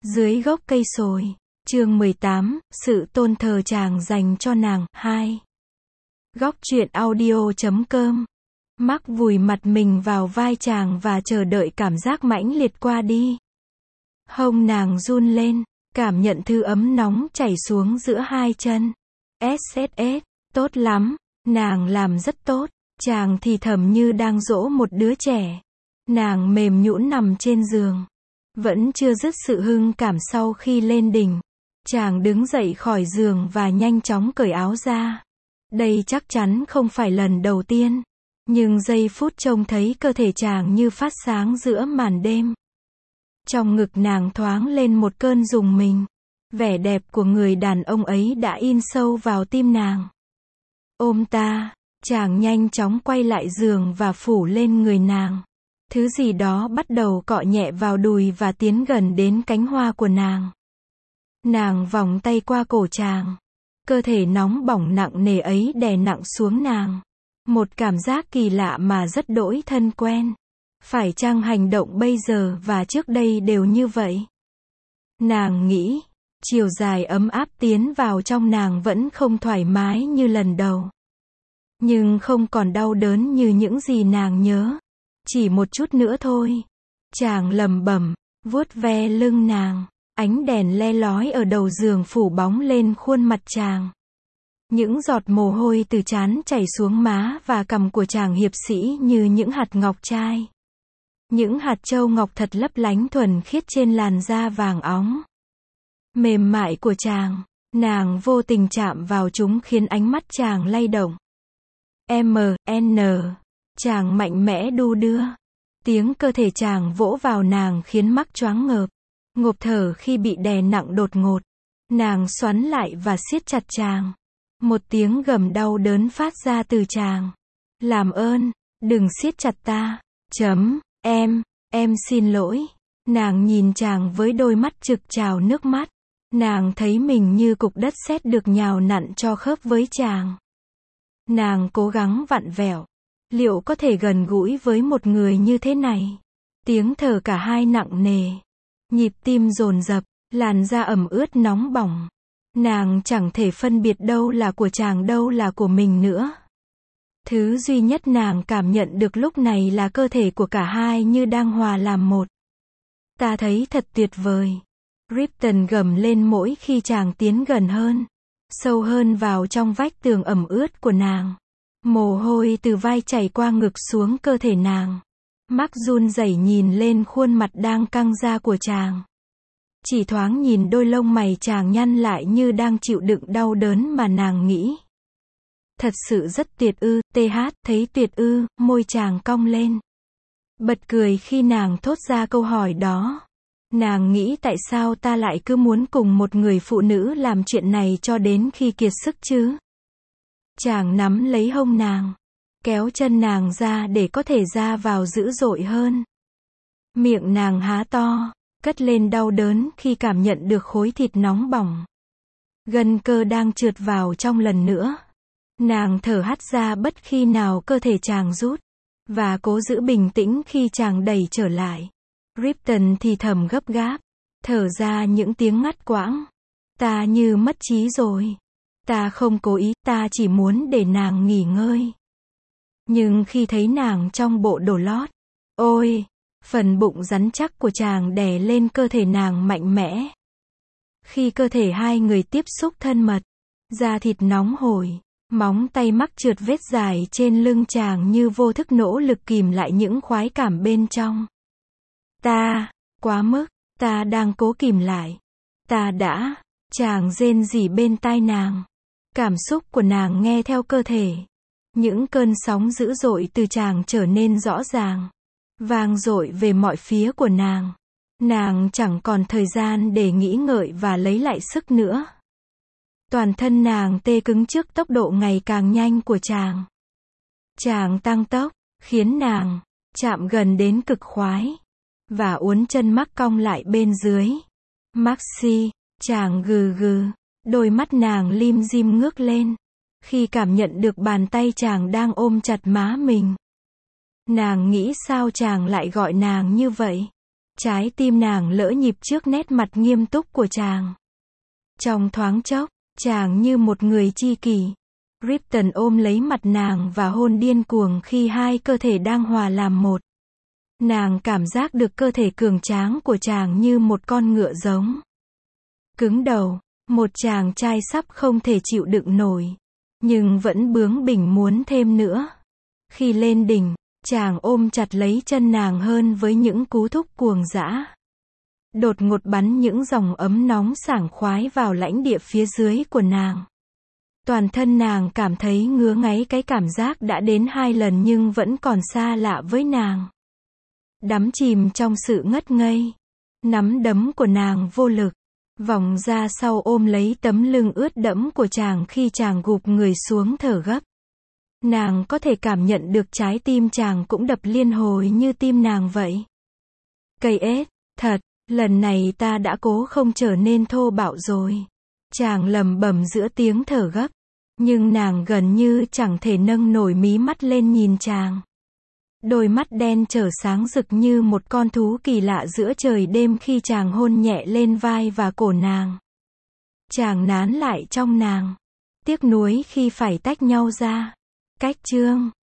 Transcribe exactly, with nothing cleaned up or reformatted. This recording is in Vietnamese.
Dưới gốc cây sồi. Chương mười tám, sự tôn thờ chàng dành cho nàng. hai. Góc truyện audio chấm com. Mark vùi mặt mình vào vai chàng và chờ đợi cảm giác mãnh liệt qua đi. Hông nàng run lên, cảm nhận thứ ấm nóng chảy xuống giữa hai chân. ét ét ét, tốt lắm, nàng làm rất tốt. Chàng thì thầm như đang dỗ một đứa trẻ. Nàng mềm nhũn nằm trên giường. Vẫn chưa dứt sự hưng cảm sau khi lên đỉnh. Chàng đứng dậy khỏi giường và nhanh chóng cởi áo ra. Đây chắc chắn không phải lần đầu tiên. Nhưng giây phút trông thấy cơ thể chàng như phát sáng giữa màn đêm. Trong ngực nàng thoáng lên một cơn rùng mình. Vẻ đẹp của người đàn ông ấy đã in sâu vào tim nàng. Ôm ta, chàng nhanh chóng quay lại giường và phủ lên người nàng. Thứ gì đó bắt đầu cọ nhẹ vào đùi và tiến gần đến cánh hoa của nàng. Nàng vòng tay qua cổ chàng. Cơ thể nóng bỏng nặng nề ấy đè nặng xuống nàng. Một cảm giác kỳ lạ mà rất đỗi thân quen. Phải chăng hành động bây giờ và trước đây đều như vậy? Nàng nghĩ, chiều dài ấm áp tiến vào trong nàng vẫn không thoải mái như lần đầu. Nhưng không còn đau đớn như những gì nàng nhớ. Chỉ một chút nữa thôi. Chàng lẩm bẩm, vuốt ve lưng nàng. Ánh đèn le lói ở đầu giường phủ bóng lên khuôn mặt chàng. Những giọt mồ hôi từ trán chảy xuống má và cằm của chàng hiệp sĩ như những hạt ngọc trai. Những hạt châu ngọc thật lấp lánh thuần khiết trên làn da vàng óng. Mềm mại của chàng, nàng vô tình chạm vào chúng khiến ánh mắt chàng lay động. M, N, chàng mạnh mẽ đu đưa. Tiếng cơ thể chàng vỗ vào nàng khiến Mark choáng ngợp. Ngộp thở khi bị đè nặng đột ngột. Nàng xoắn lại và siết chặt chàng. Một tiếng gầm đau đớn phát ra từ chàng. Làm ơn, đừng siết chặt ta. Chấm, em, em xin lỗi. Nàng nhìn chàng với đôi mắt trực trào nước mắt. Nàng thấy mình như cục đất sét được nhào nặn cho khớp với chàng. Nàng cố gắng vặn vẹo. Liệu có thể gần gũi với một người như thế này? Tiếng thở cả hai nặng nề. Nhịp tim dồn dập, làn da ẩm ướt nóng bỏng. Nàng chẳng thể phân biệt đâu là của chàng đâu là của mình nữa. Thứ duy nhất nàng cảm nhận được lúc này là cơ thể của cả hai như đang hòa làm một. Ta thấy thật tuyệt vời. Ripton gầm lên mỗi khi chàng tiến gần hơn. Sâu hơn vào trong vách tường ẩm ướt của nàng. Mồ hôi từ vai chảy qua ngực xuống cơ thể nàng. Mark run rẩy nhìn lên khuôn mặt đang căng ra của chàng. Chỉ thoáng nhìn đôi lông mày chàng nhăn lại như đang chịu đựng đau đớn mà nàng nghĩ. Thật sự rất tuyệt ư, th, thấy tuyệt ư, môi chàng cong lên. Bật cười khi nàng thốt ra câu hỏi đó. Nàng nghĩ tại sao ta lại cứ muốn cùng một người phụ nữ làm chuyện này cho đến khi kiệt sức chứ? Chàng nắm lấy hông nàng. Kéo chân nàng ra để có thể ra vào dữ dội hơn. Miệng nàng há to, cất lên đau đớn khi cảm nhận được khối thịt nóng bỏng. Gân cơ đang trượt vào trong lần nữa. Nàng thở hắt ra bất khi nào cơ thể chàng rút. Và cố giữ bình tĩnh khi chàng đẩy trở lại. Ripton thì thầm gấp gáp. Thở ra những tiếng ngắt quãng. Ta như mất trí rồi. Ta không cố ý, ta chỉ muốn để nàng nghỉ ngơi. Nhưng khi thấy nàng trong bộ đồ lót. Ôi! Phần bụng rắn chắc của chàng đè lên cơ thể nàng mạnh mẽ. Khi cơ thể hai người tiếp xúc thân mật. Da thịt nóng hổi. Móng tay Mark trượt vết dài trên lưng chàng như vô thức nỗ lực kìm lại những khoái cảm bên trong. Ta, quá mức, ta đang cố kìm lại. Ta đã, chàng rên rỉ bên tai nàng. Cảm xúc của nàng nghe theo cơ thể. Những cơn sóng dữ dội từ chàng trở nên rõ ràng. Vang dội về mọi phía của nàng. Nàng chẳng còn thời gian để nghĩ ngợi và lấy lại sức nữa. Toàn thân nàng tê cứng trước tốc độ ngày càng nhanh của chàng. Chàng tăng tốc, khiến nàng chạm gần đến cực khoái. Và uốn chân Mark cong lại bên dưới. Maxi, chàng gừ gừ. Đôi mắt nàng lim dim ngước lên. Khi cảm nhận được bàn tay chàng đang ôm chặt má mình. Nàng nghĩ sao chàng lại gọi nàng như vậy. Trái tim nàng lỡ nhịp trước nét mặt nghiêm túc của chàng. Trong thoáng chốc, chàng như một người tri kỷ. Ripton ôm lấy mặt nàng và hôn điên cuồng khi hai cơ thể đang hòa làm một. Nàng cảm giác được cơ thể cường tráng của chàng như một con ngựa giống. Cứng đầu, một chàng trai sắp không thể chịu đựng nổi. Nhưng vẫn bướng bỉnh muốn thêm nữa. Khi lên đỉnh, chàng ôm chặt lấy chân nàng hơn với những cú thúc cuồng dã. Đột ngột bắn những dòng ấm nóng sảng khoái vào lãnh địa phía dưới của nàng. Toàn thân nàng cảm thấy ngứa ngáy, cái cảm giác đã đến hai lần nhưng vẫn còn xa lạ với nàng. Đắm chìm trong sự ngất ngây. Nắm đấm của nàng vô lực. Vòng ra sau ôm lấy tấm lưng ướt đẫm của chàng khi chàng gục người xuống thở gấp. Nàng có thể cảm nhận được trái tim chàng cũng đập liên hồi như tim nàng vậy. Cây ết, thật, lần này ta đã cố không trở nên thô bạo rồi. Chàng lẩm bẩm giữa tiếng thở gấp. Nhưng nàng gần như chẳng thể nâng nổi mí mắt lên nhìn chàng. Đôi mắt đen trở sáng rực như một con thú kỳ lạ giữa trời đêm khi chàng hôn nhẹ lên vai và cổ nàng. Chàng nán lại trong nàng. Tiếc nuối khi phải tách nhau ra. Cách chương